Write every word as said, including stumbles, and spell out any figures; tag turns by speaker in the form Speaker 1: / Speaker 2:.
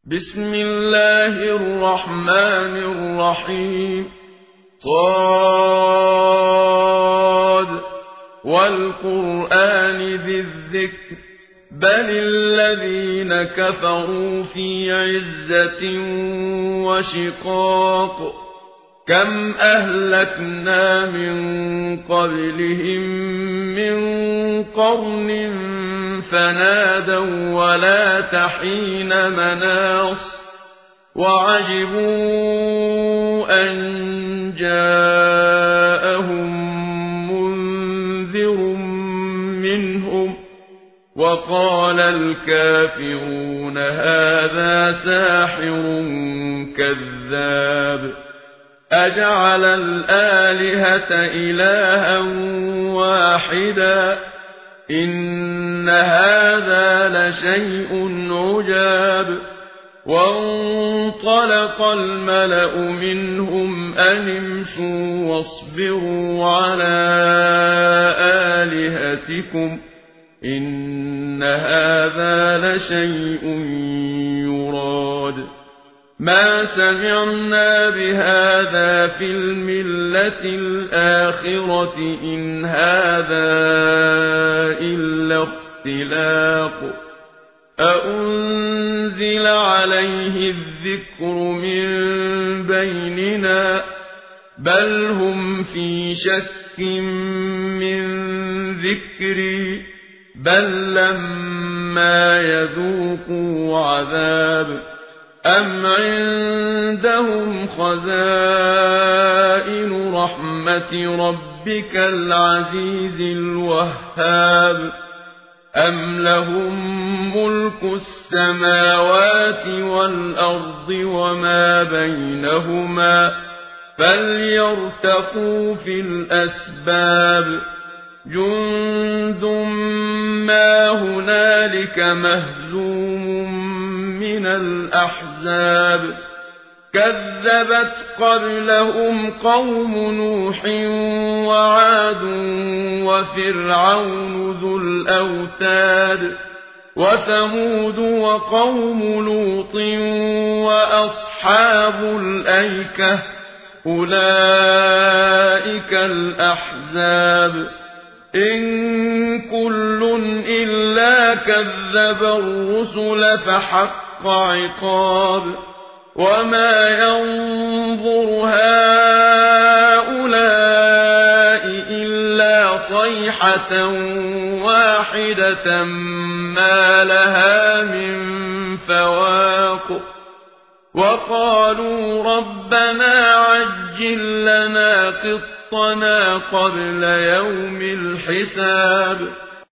Speaker 1: بسم الله الرحمن الرحيم. صاد والقرآن ذي الذكر بل الذين كفروا في عزة وشقاق كم أهلكنا من قبلهم من قرن فنادوا ولا تحين مناص وعجبوا أن جاءهم منذر منهم وقال الكافرون هذا ساحر كذاب أجعل الآلهة إلها واحدا إن هذا لشيء عجاب. وانطلق الملأ منهم أن امشوا واصبروا على آلهتكم إن هذا لشيء يراد ما سمعنا بهذا في الملة الآخرة إن هذا إلا اختلاق أأنزل عليه الذكر من بيننا بل هم في شك من ذكري بل لما يذوقوا عذاب أم عندهم خزائن رحمة ربك العزيز الوهاب أم لهم ملك السماوات والأرض وما بينهما فليرتقوا في الأسباب جند ما هنالك مهزوم من الأحزاب كذبت قبلهم قوم نوح وعاد وفرعون ذو الأوتاد وثمود وقوم لوط وأصحاب الأيكة أولئك الأحزاب إن كل إلا كذب الرسل فحق عقاب وما ينظر هؤلاء إلا صيحة واحدة ما لها من فواق وقالوا ربنا عجل لنا قطنا قبل يوم الحساب